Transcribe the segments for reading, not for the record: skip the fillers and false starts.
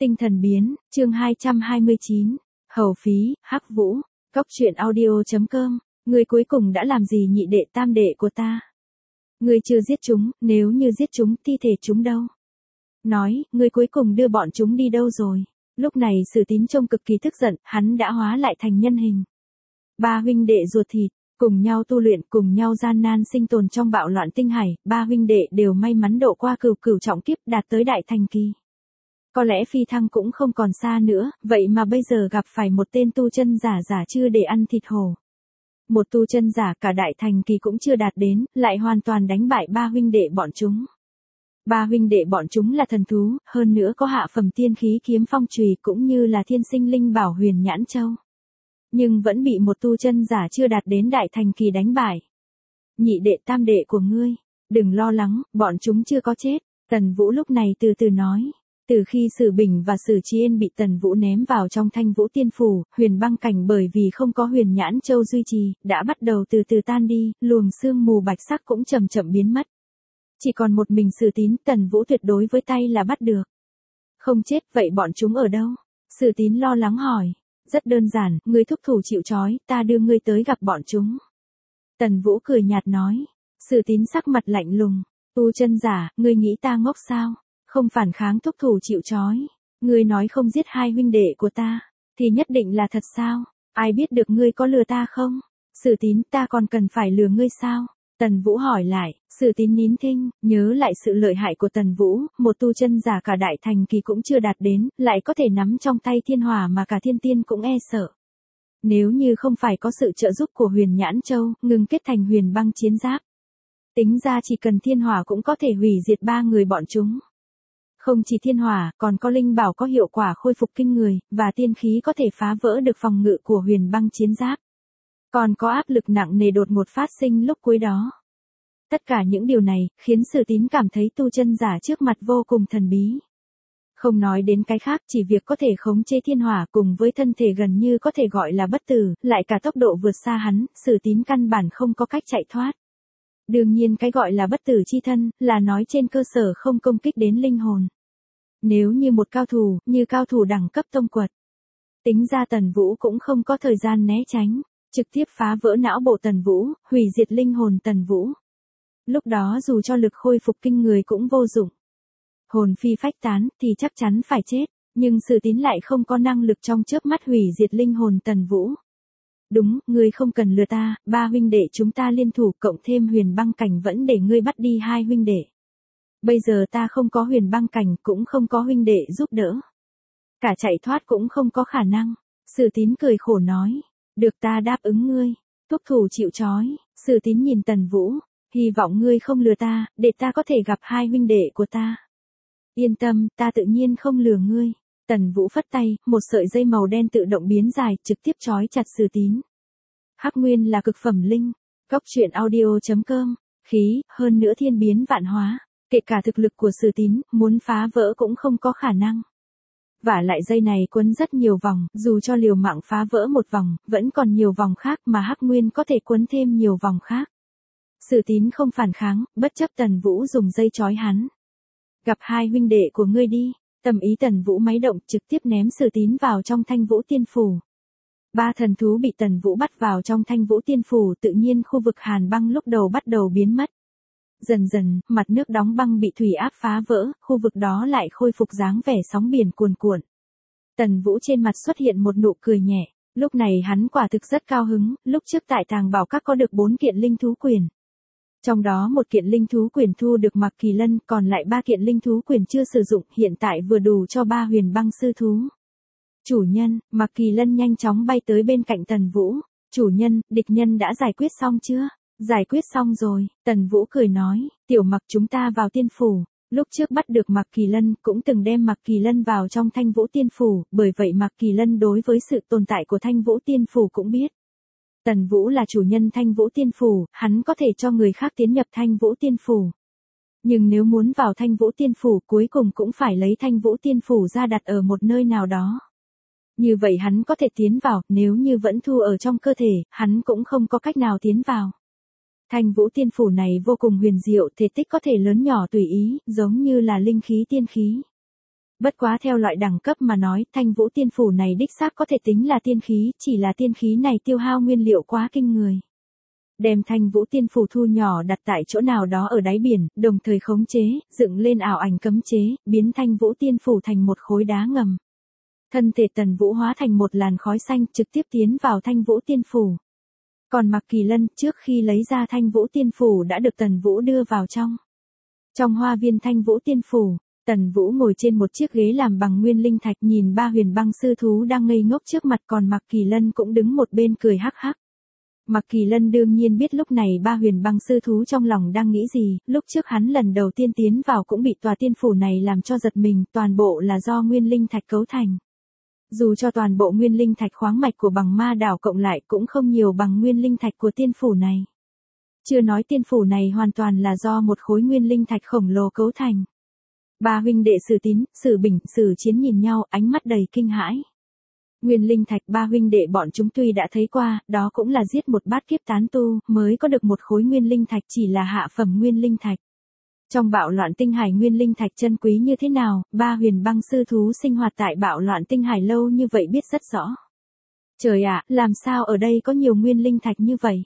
Tinh thần biến, chương 229. Hầu phí, Hắc Vũ, Cóc truyện audio.com. Ngươi cuối cùng đã làm gì nhị đệ tam đệ của ta? Ngươi chưa giết chúng, nếu như giết chúng, thi thể chúng đâu? Nói, ngươi cuối cùng đưa bọn chúng đi đâu rồi? Lúc này Sử Tín trông cực kỳ tức giận, hắn đã hóa lại thành nhân hình. Ba huynh đệ ruột thịt, cùng nhau tu luyện, cùng nhau gian nan sinh tồn trong bạo loạn tinh hải, ba huynh đệ đều may mắn độ qua cửu trọng kiếp đạt tới đại thành kỳ. Có lẽ phi thăng cũng không còn xa nữa, vậy mà bây giờ gặp phải một tên tu chân giả chưa để ăn thịt hổ. Một tu chân giả cả đại thành kỳ cũng chưa đạt đến, lại hoàn toàn đánh bại ba huynh đệ bọn chúng. Ba huynh đệ bọn chúng là thần thú, hơn nữa có hạ phẩm tiên khí kiếm phong chùy cũng như là thiên sinh linh bảo huyền nhãn châu. Nhưng vẫn bị một tu chân giả chưa đạt đến đại thành kỳ đánh bại. Nhị đệ tam đệ của ngươi, đừng lo lắng, bọn chúng chưa có chết. Tần Vũ lúc này từ từ nói. Từ khi Sử Bình và Sử Chi Yên bị Tần Vũ ném vào trong Thanh Vũ Tiên Phủ, huyền băng cảnh bởi vì không có huyền nhãn châu duy trì, đã bắt đầu từ từ tan đi, luồng sương mù bạch sắc cũng chậm chậm biến mất. Chỉ còn một mình Sử Tín, Tần Vũ tuyệt đối với tay là bắt được. Không chết, vậy bọn chúng ở đâu? Sử Tín lo lắng hỏi. Rất đơn giản, ngươi thúc thủ chịu trói, ta đưa ngươi tới gặp bọn chúng. Tần Vũ cười nhạt nói. Sử Tín sắc mặt lạnh lùng. Tu chân giả, ngươi nghĩ ta ngốc sao? Không phản kháng thúc thủ chịu trói. Ngươi nói không giết hai huynh đệ của ta, thì nhất định là thật sao? Ai biết được ngươi có lừa ta không? Sử Tín, ta còn cần phải lừa ngươi sao? Tần Vũ hỏi lại. Sử Tín nín thinh, nhớ lại sự lợi hại của Tần Vũ, một tu chân giả cả đại thành kỳ cũng chưa đạt đến, lại có thể nắm trong tay thiên hỏa mà cả thiên tiên cũng e sợ. Nếu như không phải có sự trợ giúp của huyền nhãn châu, ngừng kết thành huyền băng chiến giáp. Tính ra chỉ cần thiên hỏa cũng có thể hủy diệt ba người bọn chúng. Không chỉ thiên hỏa, còn có linh bảo có hiệu quả khôi phục kinh người, và tiên khí có thể phá vỡ được phòng ngự của huyền băng chiến giáp. Còn có áp lực nặng nề đột ngột phát sinh lúc cuối đó. Tất cả những điều này, khiến Sử Tín cảm thấy tu chân giả trước mặt vô cùng thần bí. Không nói đến cái khác, chỉ việc có thể khống chế thiên hỏa cùng với thân thể gần như có thể gọi là bất tử, lại cả tốc độ vượt xa hắn, Sử Tín căn bản không có cách chạy thoát. Đương nhiên cái gọi là bất tử chi thân, là nói trên cơ sở không công kích đến linh hồn. Nếu như một cao thủ đẳng cấp tông quật. Tính ra Tần Vũ cũng không có thời gian né tránh, trực tiếp phá vỡ não bộ Tần Vũ, hủy diệt linh hồn Tần Vũ. Lúc đó dù cho lực khôi phục kinh người cũng vô dụng. Hồn phi phách tán thì chắc chắn phải chết, nhưng Sử Tín lại không có năng lực trong chớp mắt hủy diệt linh hồn Tần Vũ. Đúng, ngươi không cần lừa ta, ba huynh đệ chúng ta liên thủ cộng thêm huyền băng cảnh vẫn để ngươi bắt đi hai huynh đệ. Bây giờ ta không có huyền băng cảnh cũng không có huynh đệ giúp đỡ. Cả chạy thoát cũng không có khả năng. Sử Tín cười khổ nói. Được, ta đáp ứng ngươi. Thúc thủ chịu trói. Sử Tín nhìn Tần Vũ. Hy vọng ngươi không lừa ta, để ta có thể gặp hai huynh đệ của ta. Yên tâm, ta tự nhiên không lừa ngươi. Tần Vũ phất tay, một sợi dây màu đen tự động biến dài, trực tiếp trói chặt Sử Tín. Hắc nguyên là cực phẩm linh. Cóc truyện audio.com. Khí, hơn nữa thiên biến vạn hóa. Kể cả thực lực của Sử Tín, muốn phá vỡ cũng không có khả năng. Vả lại dây này quấn rất nhiều vòng, dù cho liều mạng phá vỡ một vòng, vẫn còn nhiều vòng khác mà Hắc nguyên có thể quấn thêm nhiều vòng khác. Sử Tín không phản kháng, bất chấp Tần Vũ dùng dây trói hắn. Gặp hai huynh đệ của ngươi đi. Tâm ý Tần Vũ máy động, trực tiếp ném Sử Tín vào trong Thanh Vũ Tiên Phủ. Ba thần thú bị Tần Vũ bắt vào trong Thanh Vũ Tiên Phủ, tự nhiên khu vực hàn băng lúc đầu bắt đầu biến mất. Dần dần, mặt nước đóng băng bị thủy áp phá vỡ, khu vực đó lại khôi phục dáng vẻ sóng biển cuồn cuộn. Tần Vũ trên mặt xuất hiện một nụ cười nhẹ, lúc này hắn quả thực rất cao hứng, lúc trước tại Tàng Bảo Các có được 4 kiện linh thú quyền. Trong đó một kiện linh thú quyền thu được Mạc Kỳ Lân, còn lại 3 kiện linh thú quyền chưa sử dụng, hiện tại vừa đủ cho 3 huyền băng sư thú. Chủ nhân, Mạc Kỳ Lân nhanh chóng bay tới bên cạnh Tần Vũ. Chủ nhân, địch nhân đã giải quyết xong chưa? Giải quyết xong rồi, Tần Vũ cười nói, tiểu Mạc chúng ta vào tiên phủ. Lúc trước bắt được Mạc Kỳ Lân, cũng từng đem Mạc Kỳ Lân vào trong Thanh Vũ Tiên Phủ, bởi vậy Mạc Kỳ Lân đối với sự tồn tại của Thanh Vũ Tiên Phủ cũng biết. Tần Vũ là chủ nhân Thanh Vũ Tiên Phủ, hắn có thể cho người khác tiến nhập Thanh Vũ Tiên Phủ. Nhưng nếu muốn vào Thanh Vũ Tiên Phủ cuối cùng cũng phải lấy Thanh Vũ Tiên Phủ ra đặt ở một nơi nào đó. Như vậy hắn có thể tiến vào, nếu như vẫn thu ở trong cơ thể, hắn cũng không có cách nào tiến vào. Thanh Vũ Tiên Phủ này vô cùng huyền diệu, thể tích có thể lớn nhỏ tùy ý, giống như là linh khí tiên khí. Bất quá theo loại đẳng cấp mà nói, Thanh Vũ Tiên Phủ này đích xác có thể tính là tiên khí, chỉ là tiên khí này tiêu hao nguyên liệu quá kinh người. Đem Thanh Vũ Tiên Phủ thu nhỏ đặt tại chỗ nào đó ở đáy biển, đồng thời khống chế, dựng lên ảo ảnh cấm chế, biến Thanh Vũ Tiên Phủ thành một khối đá ngầm. Thân thể Tần Vũ hóa thành một làn khói xanh trực tiếp tiến vào Thanh Vũ Tiên Phủ. Còn Mạc Kỳ Lân trước khi lấy ra Thanh Vũ Tiên Phủ đã được Tần Vũ đưa vào trong. Trong hoa viên Thanh Vũ Tiên Phủ, Tần Vũ ngồi trên một chiếc ghế làm bằng nguyên linh thạch nhìn ba huyền băng sư thú đang ngây ngốc trước mặt, còn Mạc Kỳ Lân cũng đứng một bên cười hắc hắc. Mạc Kỳ Lân đương nhiên biết lúc này ba huyền băng sư thú trong lòng đang nghĩ gì, lúc trước hắn lần đầu tiên tiến vào cũng bị tòa tiên phủ này làm cho giật mình, toàn bộ là do nguyên linh thạch cấu thành. Dù cho toàn bộ nguyên linh thạch khoáng mạch của Bằng Ma đảo cộng lại cũng không nhiều bằng nguyên linh thạch của tiên phủ này. Chưa nói tiên phủ này hoàn toàn là do một khối nguyên linh thạch khổng lồ cấu thành. Ba huynh đệ Sử Tín, Sử Bình, Sử Chiến nhìn nhau, ánh mắt đầy kinh hãi. Nguyên linh thạch ba huynh đệ bọn chúng tuy đã thấy qua, đó cũng là giết một bát kiếp tán tu, mới có được một khối nguyên linh thạch, chỉ là hạ phẩm nguyên linh thạch. Trong bạo loạn tinh hải nguyên linh thạch chân quý như thế nào, ba huyền băng sư thú sinh hoạt tại bạo loạn tinh hải lâu như vậy biết rất rõ. Trời ạ, làm sao ở đây có nhiều nguyên linh thạch như vậy?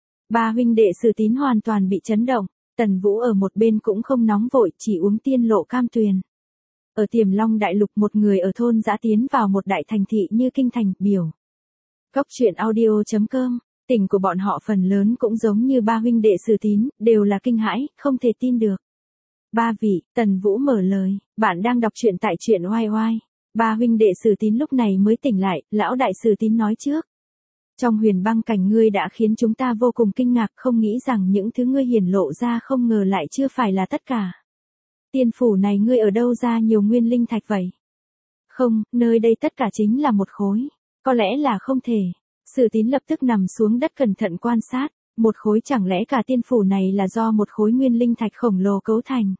Ba huynh đệ Sử Tín hoàn toàn bị chấn động, Tần Vũ ở một bên cũng không nóng vội, chỉ uống tiên lộ cam tuyền. Ở Tiềm Long Đại Lục một người ở thôn dã tiến vào một đại thành thị như kinh thành, biểu. Cốc truyện audio.com, tình của bọn họ phần lớn cũng giống như ba huynh đệ Sử Tín, đều là kinh hãi, không thể tin được. Ba vị, Tần Vũ mở lời, bạn đang đọc truyện tại truyện oai oai. Ba huynh đệ Sử Tín lúc này mới tỉnh lại, lão đại Sử Tín nói trước. Trong huyền băng cảnh ngươi đã khiến chúng ta vô cùng kinh ngạc, không nghĩ rằng những thứ ngươi hiển lộ ra không ngờ lại chưa phải là tất cả. Tiên phủ này ngươi ở đâu ra nhiều nguyên linh thạch vậy? Không, nơi đây tất cả chính là một khối. Có lẽ là không thể. Sử Tín lập tức nằm xuống đất cẩn thận quan sát. Một khối chẳng lẽ cả tiên phủ này là do một khối nguyên linh thạch khổng lồ cấu thành?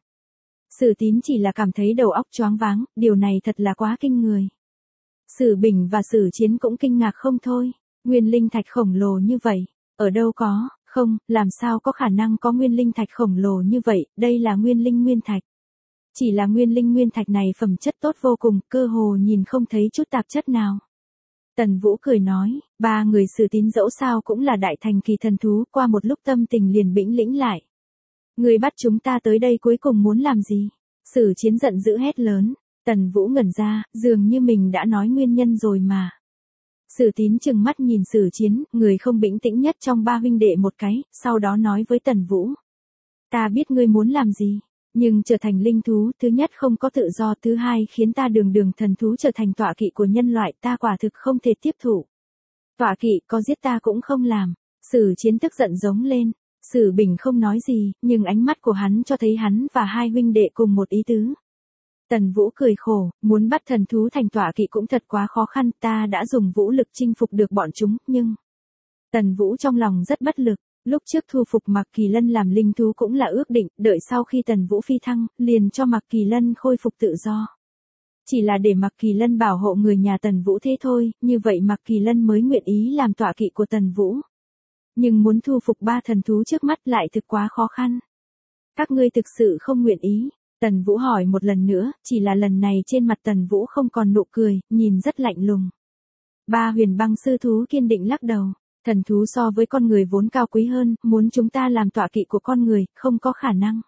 Sử Tín chỉ là cảm thấy đầu óc choáng váng, điều này thật là quá kinh người. Sử Bình và Sử Chiến cũng kinh ngạc không thôi. Nguyên linh thạch khổng lồ như vậy, ở đâu có, không, làm sao có khả năng có nguyên linh thạch khổng lồ như vậy, đây là nguyên linh nguyên thạch. Chỉ là nguyên linh nguyên thạch này phẩm chất tốt vô cùng, cơ hồ nhìn không thấy chút tạp chất nào. Tần Vũ cười nói, ba người Sử Tín dẫu sao cũng là đại thành kỳ thần thú, qua một lúc tâm tình liền bĩnh lĩnh lại. Người bắt chúng ta tới đây cuối cùng muốn làm gì? Sử Chiến giận dữ hét lớn, Tần Vũ ngẩn ra, dường như mình đã nói nguyên nhân rồi mà. Sử Tín trừng mắt nhìn Sử Chiến, người không bĩnh tĩnh nhất trong ba huynh đệ một cái, sau đó nói với Tần Vũ. Ta biết ngươi muốn làm gì, nhưng trở thành linh thú, thứ nhất không có tự do, thứ hai khiến ta đường đường thần thú trở thành tọa kỵ của nhân loại, ta quả thực không thể tiếp thụ. Tọa kỵ, có giết ta cũng không làm. Sử Chiến tức giận giống lên. Sử Bình không nói gì, nhưng ánh mắt của hắn cho thấy hắn và hai huynh đệ cùng một ý tứ. Tần Vũ cười khổ, muốn bắt thần thú thành tọa kỵ cũng thật quá khó khăn, ta đã dùng vũ lực chinh phục được bọn chúng, nhưng... Tần Vũ trong lòng rất bất lực, lúc trước thu phục Mạc Kỳ Lân làm linh thú cũng là ước định, đợi sau khi Tần Vũ phi thăng, liền cho Mạc Kỳ Lân khôi phục tự do. Chỉ là để Mạc Kỳ Lân bảo hộ người nhà Tần Vũ thế thôi, như vậy Mạc Kỳ Lân mới nguyện ý làm tọa kỵ của Tần Vũ. Nhưng muốn thu phục ba thần thú trước mắt lại thực quá khó khăn. Các ngươi thực sự không nguyện ý. Tần Vũ hỏi một lần nữa, chỉ là lần này trên mặt Tần Vũ không còn nụ cười, nhìn rất lạnh lùng. Ba huyền băng sư thú kiên định lắc đầu, thần thú so với con người vốn cao quý hơn, muốn chúng ta làm tọa kỵ của con người, không có khả năng.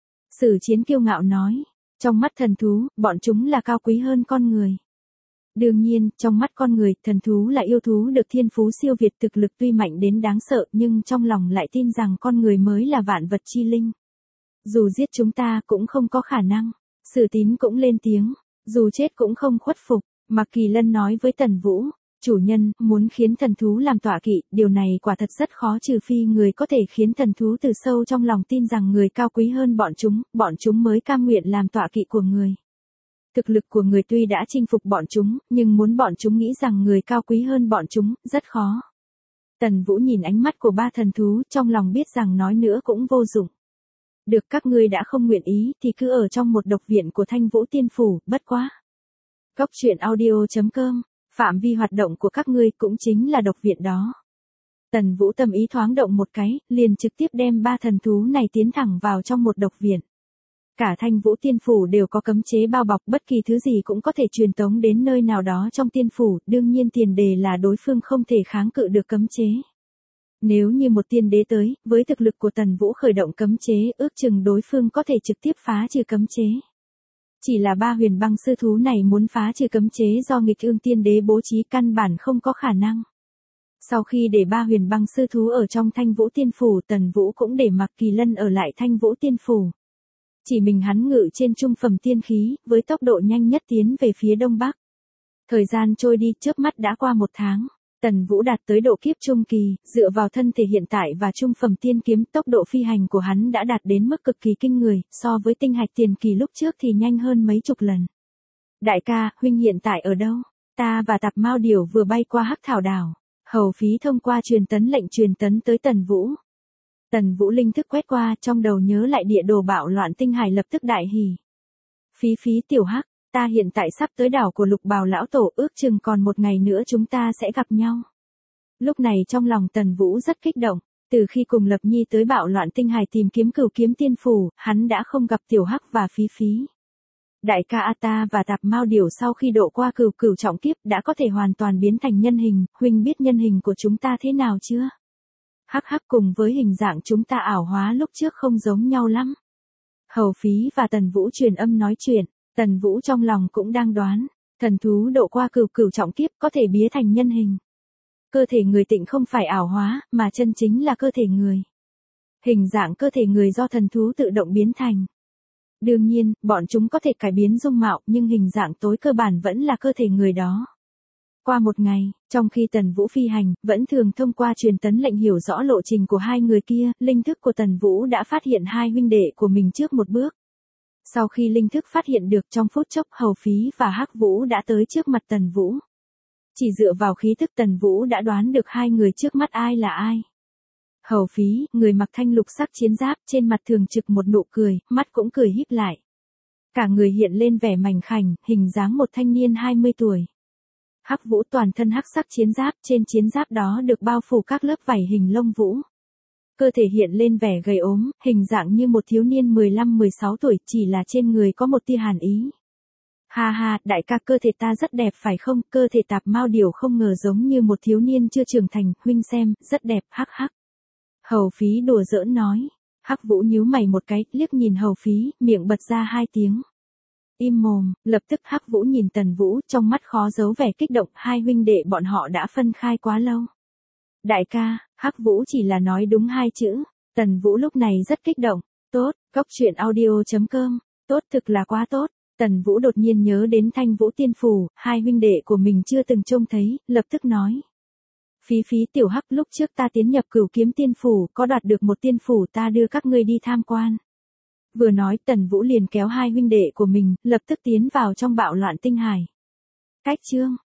Sử Chiến kiêu ngạo nói, trong mắt thần thú, bọn chúng là cao quý hơn con người. Đương nhiên, trong mắt con người, thần thú là yêu thú được thiên phú siêu việt, thực lực tuy mạnh đến đáng sợ, nhưng trong lòng lại tin rằng con người mới là vạn vật chi linh. Dù giết chúng ta cũng không có khả năng. Sử Tín cũng lên tiếng, dù chết cũng không khuất phục. Mạc Kỳ Lân nói với Tần Vũ, chủ nhân, muốn khiến thần thú làm tọa kỵ, điều này quả thật rất khó, trừ phi người có thể khiến thần thú từ sâu trong lòng tin rằng người cao quý hơn bọn chúng mới cam nguyện làm tọa kỵ của người. Thực lực của người tuy đã chinh phục bọn chúng, nhưng muốn bọn chúng nghĩ rằng người cao quý hơn bọn chúng, rất khó. Tần Vũ nhìn ánh mắt của ba thần thú, trong lòng biết rằng nói nữa cũng vô dụng. Được, các ngươi đã không nguyện ý, thì cứ ở trong một độc viện của Thanh Vũ Tiên Phủ, bất quá. Cốc truyện audio.com, phạm vi hoạt động của các ngươi cũng chính là độc viện đó. Tần Vũ tâm ý thoáng động một cái, liền trực tiếp đem ba thần thú này tiến thẳng vào trong một độc viện. Cả Thanh Vũ Tiên Phủ đều có cấm chế bao bọc, bất kỳ thứ gì cũng có thể truyền tống đến nơi nào đó trong tiên phủ, đương nhiên tiền đề là đối phương không thể kháng cự được cấm chế. Nếu như một tiên đế tới, với thực lực của Tần Vũ khởi động cấm chế, ước chừng đối phương có thể trực tiếp phá trừ cấm chế. Chỉ là ba huyền băng sư thú này muốn phá trừ cấm chế do nghịch ương tiên đế bố trí căn bản không có khả năng. Sau khi để ba huyền băng sư thú ở trong Thanh Vũ Tiên Phủ, Tần Vũ cũng để Mạc Kỳ Lân ở lại Thanh Vũ Tiên Phủ. Chỉ mình hắn ngự trên trung phẩm tiên khí, với tốc độ nhanh nhất tiến về phía đông bắc. Thời gian trôi đi, chớp mắt đã qua 1 tháng. Tần Vũ đạt tới độ kiếp trung kỳ, dựa vào thân thể hiện tại và trung phẩm tiên kiếm, tốc độ phi hành của hắn đã đạt đến mức cực kỳ kinh người, so với tinh hạch tiền kỳ lúc trước thì nhanh hơn mấy chục lần. Đại ca, huynh hiện tại ở đâu? Ta và Tạp Mao Điểu vừa bay qua Hắc Thảo Đảo. Hầu Phí thông qua truyền tấn lệnh truyền tấn tới Tần Vũ. Tần Vũ linh thức quét qua, trong đầu nhớ lại địa đồ bạo loạn tinh hải, lập tức đại hỉ. Phí tiểu Hắc, ta hiện tại sắp tới đảo của Lục Bào lão tổ, ước chừng còn 1 ngày nữa chúng ta sẽ gặp nhau. Lúc này trong lòng Tần Vũ rất kích động, từ khi cùng Lập Nhi tới bạo loạn tinh hải tìm kiếm Cửu Kiếm Tiên Phủ, hắn đã không gặp tiểu Hắc và Phí. Đại ca ta và Tạp Mao Điểu sau khi độ qua cửu trọng kiếp đã có thể hoàn toàn biến thành nhân hình, huynh biết nhân hình của chúng ta thế nào chưa? Hắc cùng với hình dạng chúng ta ảo hóa lúc trước không giống nhau lắm. Hầu Phí và Tần Vũ truyền âm nói chuyện, Tần Vũ trong lòng cũng đang đoán, thần thú độ qua cửu trọng kiếp có thể biến thành nhân hình. Cơ thể người tịnh không phải ảo hóa, mà chân chính là cơ thể người. Hình dạng cơ thể người do thần thú tự động biến thành. Đương nhiên, bọn chúng có thể cải biến dung mạo, nhưng hình dạng tối cơ bản vẫn là cơ thể người đó. Qua 1 ngày, trong khi Tần Vũ phi hành, vẫn thường thông qua truyền tấn lệnh hiểu rõ lộ trình của hai người kia, linh thức của Tần Vũ đã phát hiện hai huynh đệ của mình trước một bước. Sau khi linh thức phát hiện được, trong phút chốc Hầu Phí và Hắc Vũ đã tới trước mặt Tần Vũ. Chỉ dựa vào khí thức Tần Vũ đã đoán được hai người trước mắt ai là ai. Hầu Phí, người mặc thanh lục sắc chiến giáp, trên mặt thường trực một nụ cười, mắt cũng cười híp lại. Cả người hiện lên vẻ mảnh khảnh, hình dáng một thanh niên 20 tuổi. Hắc Vũ toàn thân hắc sắc chiến giáp, trên chiến giáp đó được bao phủ các lớp vảy hình lông vũ. Cơ thể hiện lên vẻ gầy ốm, hình dạng như một thiếu niên 15-16 tuổi, chỉ là trên người có một tia hàn ý. Ha, đại ca, cơ thể ta rất đẹp phải không? Cơ thể Tạp Mao Điểu không ngờ giống như một thiếu niên chưa trưởng thành, huynh xem, rất đẹp, hắc. Hầu Phí đùa giỡn nói. Hắc Vũ nhíu mày một cái, liếc nhìn Hầu Phí, miệng bật ra 2 tiếng. Im mồm, lập tức Hắc Vũ nhìn Tần Vũ, trong mắt khó giấu vẻ kích động, hai huynh đệ bọn họ đã phân khai quá lâu. Đại ca, Hắc Vũ chỉ là nói đúng 2 chữ. Tần Vũ lúc này rất kích động. Tốt, goctruyện.audio.com. Tốt, thực là quá tốt. Tần Vũ đột nhiên nhớ đến Thanh Vũ Tiên Phủ, hai huynh đệ của mình chưa từng trông thấy, lập tức nói. Phí tiểu Hắc, lúc trước ta tiến nhập Cửu Kiếm Tiên Phủ, có đoạt được một tiên phủ, ta đưa các ngươi đi tham quan. Vừa nói, Tần Vũ liền kéo hai huynh đệ của mình, lập tức tiến vào trong bạo loạn tinh hải. Cách chương